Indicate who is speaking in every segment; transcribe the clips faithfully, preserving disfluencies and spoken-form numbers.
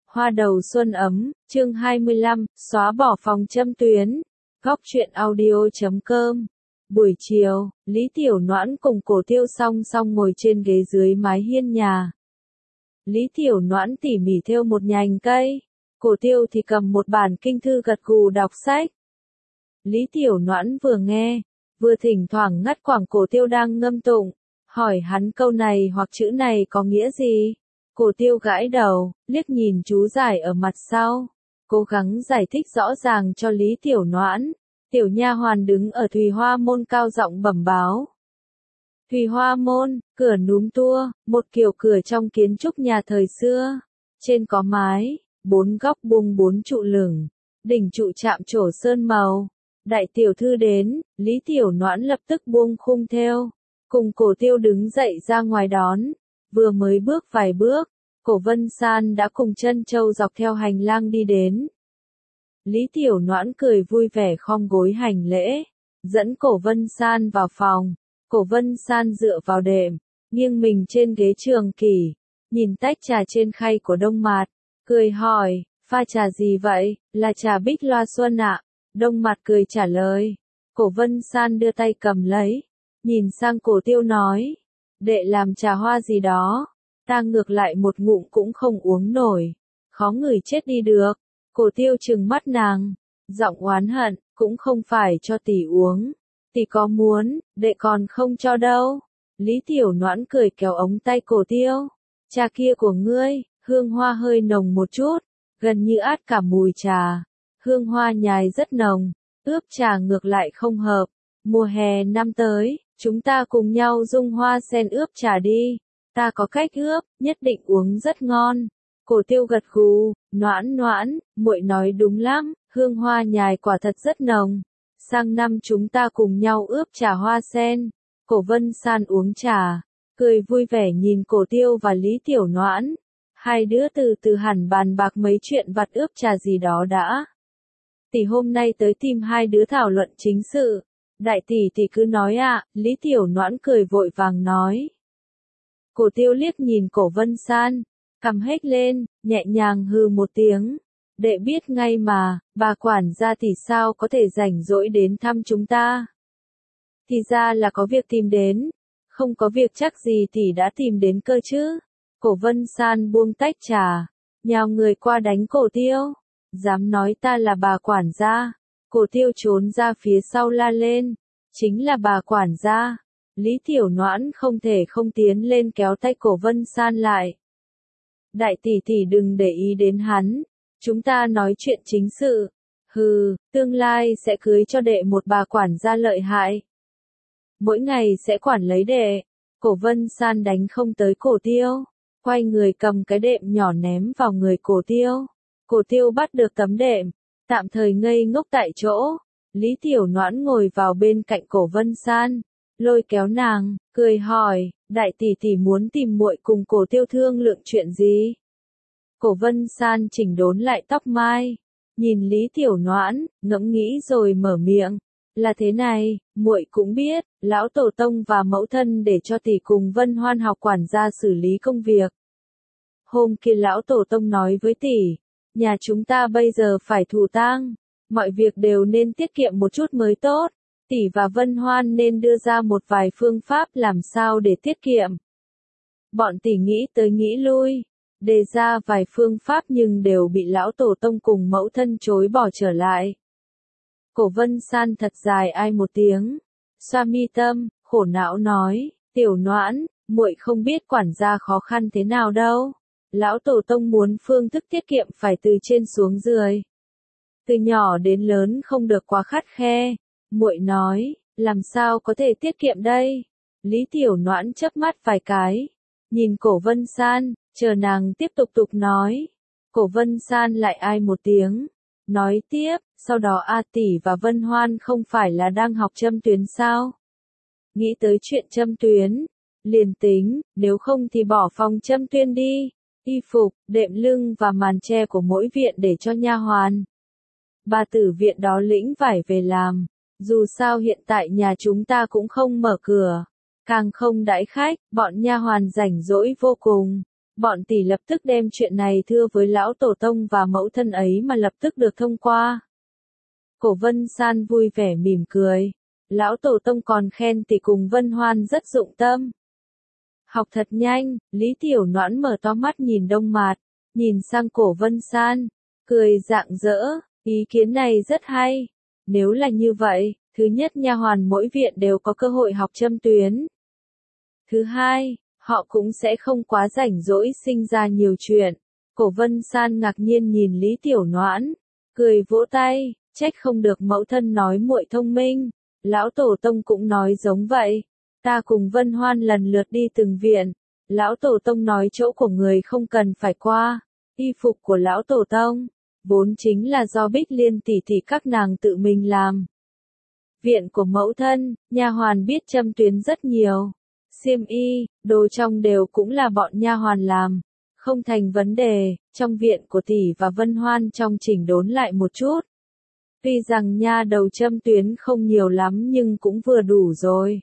Speaker 1: Hoa đầu xuân ấm, chương hai mươi lăm, xóa bỏ phòng châm tuyến. Góc truyện audio chấm com. Buổi chiều, Lý Tiểu Noãn cùng Cổ Tiêu song song ngồi trên ghế dưới mái hiên nhà. Lý Tiểu Noãn tỉ mỉ thêu một nhành cây, Cổ Tiêu thì cầm một bản kinh thư gật gù đọc sách. Lý Tiểu Noãn vừa nghe, vừa thỉnh thoảng ngắt quãng Cổ Tiêu đang ngâm tụng, hỏi hắn câu này hoặc chữ này có nghĩa gì. Cổ Tiêu gãi đầu, liếc nhìn chú giải ở mặt sau, cố gắng giải thích rõ ràng cho Lý Tiểu Noãn. Tiểu nha hoàn đứng ở Thùy Hoa môn cao giọng bẩm báo. Thùy Hoa môn, cửa núm tua, một kiểu cửa trong kiến trúc nhà thời xưa. Trên có mái, bốn góc buông bốn trụ lửng, đỉnh trụ chạm trổ sơn màu. Đại tiểu thư đến, Lý Tiểu Noãn lập tức buông khung thêu, cùng Cổ Tiêu đứng dậy ra ngoài đón. Vừa mới bước vài bước, Cổ Vân San đã cùng Trân Châu dọc theo hành lang đi đến. Lý Tiểu Noãn cười vui vẻ khom gối hành lễ, dẫn Cổ Vân San vào phòng. Cổ Vân San dựa vào đệm, nghiêng mình trên ghế trường kỷ, nhìn tách trà trên khay của Đông Mạt, cười hỏi, pha trà gì vậy, là trà bích loa xuân ạ. Đông Mạt cười trả lời. Cổ Vân San đưa tay cầm lấy, nhìn sang Cổ Tiêu nói, đệ làm trà hoa gì đó, ta ngược lại một ngụm cũng không uống nổi, khó ngửi chết đi được. Cổ Tiêu trừng mắt nàng, giọng oán hận, cũng không phải cho tỷ uống, tỷ có muốn, đệ còn không cho đâu. Lý Tiểu Noãn cười kéo ống tay Cổ Tiêu, trà kia của ngươi, hương hoa hơi nồng một chút, gần như át cả mùi trà, hương hoa nhài rất nồng, ướp trà ngược lại không hợp. Mùa hè năm tới, chúng ta cùng nhau dung hoa sen ướp trà đi, ta có cách ướp, nhất định uống rất ngon. Cổ Tiêu gật gù, Noãn Noãn, muội nói đúng lắm, hương hoa nhài quả thật rất nồng. Sang năm chúng ta cùng nhau ướp trà hoa sen. Cổ Vân San uống trà, cười vui vẻ nhìn Cổ Tiêu và Lý Tiểu Noãn. Hai đứa từ từ hẳn bàn bạc mấy chuyện vặt ướp trà gì đó đã. Tỷ hôm nay tới tìm hai đứa thảo luận chính sự. Đại tỷ tỷ cứ nói ạ, à, Lý Tiểu Noãn cười vội vàng nói. Cổ Tiêu liếc nhìn Cổ Vân San, cằm hếch lên, nhẹ nhàng hừ một tiếng. Đệ biết ngay mà, bà quản gia tỷ sao có thể rảnh rỗi đến thăm chúng ta. Thì ra là có việc tìm đến, không có việc chắc gì tỷ đã tìm đến cơ chứ. Cổ Vân San buông tách trà, nhào người qua đánh Cổ Tiêu. Dám nói ta là bà quản gia. Cổ Tiêu trốn ra phía sau la lên, chính là bà quản gia. Lý Tiểu Noãn không thể không tiến lên kéo tay Cổ Vân San lại. Đại tỷ tỷ đừng để ý đến hắn, chúng ta nói chuyện chính sự. Hừ, tương lai sẽ cưới cho đệ một bà quản gia lợi hại. Mỗi ngày sẽ quản lấy đệ. Cổ Vân San đánh không tới Cổ Tiêu, quay người cầm cái đệm nhỏ ném vào người Cổ Tiêu. Cổ Tiêu bắt được tấm đệm, tạm thời ngây ngốc tại chỗ. Lý Tiểu Noãn ngồi vào bên cạnh Cổ Vân San, lôi kéo nàng, cười hỏi, đại tỷ tỷ muốn tìm muội cùng Cổ Tiêu thương lượng chuyện gì? Cổ Vân San chỉnh đốn lại tóc mai, nhìn Lý Tiểu Noãn, ngẫm nghĩ rồi mở miệng, là thế này, muội cũng biết, lão tổ tông và mẫu thân để cho tỷ cùng Vân Hoan học quản gia xử lý công việc. Hôm kia lão tổ tông nói với tỷ, nhà chúng ta bây giờ phải thụ tang, mọi việc đều nên tiết kiệm một chút mới tốt. Tỷ và Vân Hoan nên đưa ra một vài phương pháp làm sao để tiết kiệm. Bọn tỷ nghĩ tới nghĩ lui, đề ra vài phương pháp nhưng đều bị lão tổ tông cùng mẫu thân chối bỏ trở lại. Cổ Vân San thật dài ai một tiếng, xoa mi tâm, khổ não nói, Tiểu Noãn, muội không biết quản gia khó khăn thế nào đâu. Lão tổ tông muốn phương thức tiết kiệm phải từ trên xuống dưới, từ nhỏ đến lớn không được quá khắt khe. Muội nói, làm sao có thể tiết kiệm đây? Lý Tiểu Noãn chớp mắt vài cái, nhìn Cổ Vân San, chờ nàng tiếp tục tục nói. Cổ Vân San lại ai một tiếng, nói tiếp, sau đó A tỷ và Vân Hoan không phải là đang học châm tuyến sao? Nghĩ tới chuyện châm tuyến, liền tính, nếu không thì bỏ phòng châm tuyến đi. Y phục, đệm lưng và màn che của mỗi viện để cho nha hoàn. Bà tử viện đó lĩnh vải về làm. Dù sao hiện tại nhà chúng ta cũng không mở cửa, càng không đãi khách, bọn nha hoàn rảnh rỗi vô cùng. Bọn tỷ lập tức đem chuyện này thưa với lão tổ tông và mẫu thân ấy mà lập tức được thông qua. Cổ Vân San vui vẻ mỉm cười. Lão tổ tông còn khen tỷ cùng Vân Hoan rất dụng tâm. Học thật nhanh, Lý Tiểu Noãn mở to mắt nhìn Đông Mạt, nhìn sang Cổ Vân San, cười rạng rỡ, ý kiến này rất hay. Nếu là như vậy, thứ nhất nha hoàn mỗi viện đều có cơ hội học châm tuyến. Thứ hai, họ cũng sẽ không quá rảnh rỗi sinh ra nhiều chuyện. Cổ Vân San ngạc nhiên nhìn Lý Tiểu Noãn, cười vỗ tay, trách không được mẫu thân nói muội thông minh. Lão tổ tông cũng nói giống vậy. Ta cùng Vân Hoan lần lượt đi từng viện. Lão tổ tông nói chỗ của người không cần phải qua. Y phục của lão tổ tông, vốn chính là do Bích Liên tỷ tỷ các nàng tự mình làm. Viện của mẫu thân, nha hoàn biết châm tuyến rất nhiều. Xiêm y, đồ trong đều cũng là bọn nha hoàn làm. Không thành vấn đề, trong viện của tỷ và Vân Hoan trong chỉnh đốn lại một chút. Tuy rằng nha đầu châm tuyến không nhiều lắm nhưng cũng vừa đủ rồi.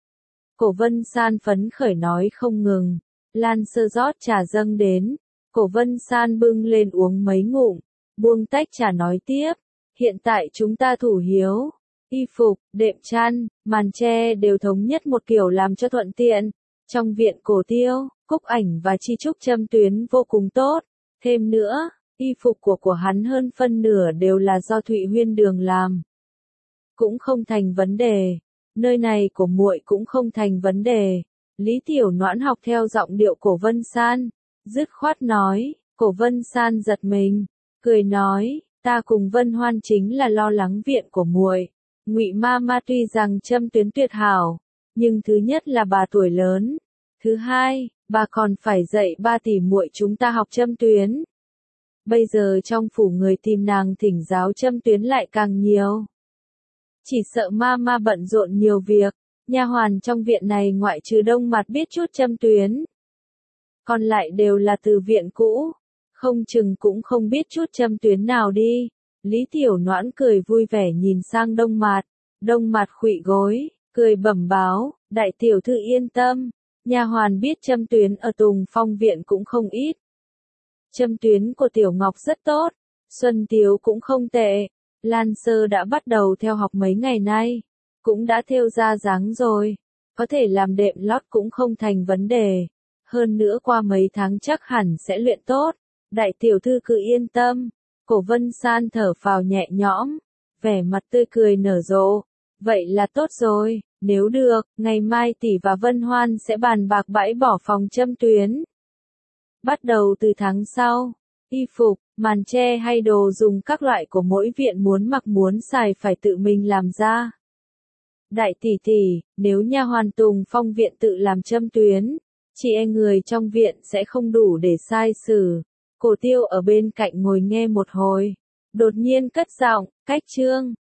Speaker 1: Cổ Vân San phấn khởi nói không ngừng. Lan Sơ rót trà dâng đến. Cổ Vân San bưng lên uống mấy ngụm. Buông tách trà nói tiếp. Hiện tại chúng ta thủ hiếu. Y phục, đệm chăn, màn tre đều thống nhất một kiểu làm cho thuận tiện. Trong viện Cổ Tiêu, Cúc Ảnh và Chi Trúc châm tuyến vô cùng tốt. Thêm nữa, y phục của của hắn hơn phân nửa đều là do Thụy Huyên Đường làm. Cũng không thành vấn đề. Nơi này của muội cũng không thành vấn đề. Lý Tiểu Noãn học theo giọng điệu Cổ Vân San, dứt khoát nói. Cổ Vân San giật mình, cười nói, ta cùng Vân Hoan chính là lo lắng viện của muội. Ngụy ma ma tuy rằng châm tuyến tuyệt hảo, nhưng thứ nhất là bà tuổi lớn, thứ hai, bà còn phải dạy ba tỷ muội chúng ta học châm tuyến. Bây giờ trong phủ người tìm nàng thỉnh giáo châm tuyến lại càng nhiều. Chỉ sợ ma ma bận rộn nhiều việc, nha hoàn trong viện này ngoại trừ Đông Mạt biết chút châm tuyến. Còn lại đều là từ viện cũ, không chừng cũng không biết chút châm tuyến nào đi. Lý Tiểu Noãn cười vui vẻ nhìn sang Đông Mạt, Đông Mạt khuỵu gối, cười bẩm báo, đại tiểu thư yên tâm, nha hoàn biết châm tuyến ở Tùng Phong viện cũng không ít. Châm tuyến của Tiểu Ngọc rất tốt, Xuân Tiếu cũng không tệ, Lan Sơ đã bắt đầu theo học mấy ngày nay, cũng đã thêu ra dáng rồi, có thể làm đệm lót cũng không thành vấn đề, hơn nữa qua mấy tháng chắc hẳn sẽ luyện tốt, đại tiểu thư cứ yên tâm. Cổ Vân San thở phào nhẹ nhõm, vẻ mặt tươi cười nở rộ, vậy là tốt rồi, nếu được, ngày mai tỷ và Vân Hoan sẽ bàn bạc bãi bỏ phòng châm tuyến. Bắt đầu từ tháng sau, y phục, màn tre hay đồ dùng các loại của mỗi viện muốn mặc muốn xài phải tự mình làm ra. Đại tỷ tỷ, nếu nha hoàn Tùng Phong viện tự làm châm tuyến, chị e người trong viện sẽ không đủ để sai xử. Cổ Tiêu ở bên cạnh ngồi nghe một hồi, đột nhiên cất giọng, cách trương,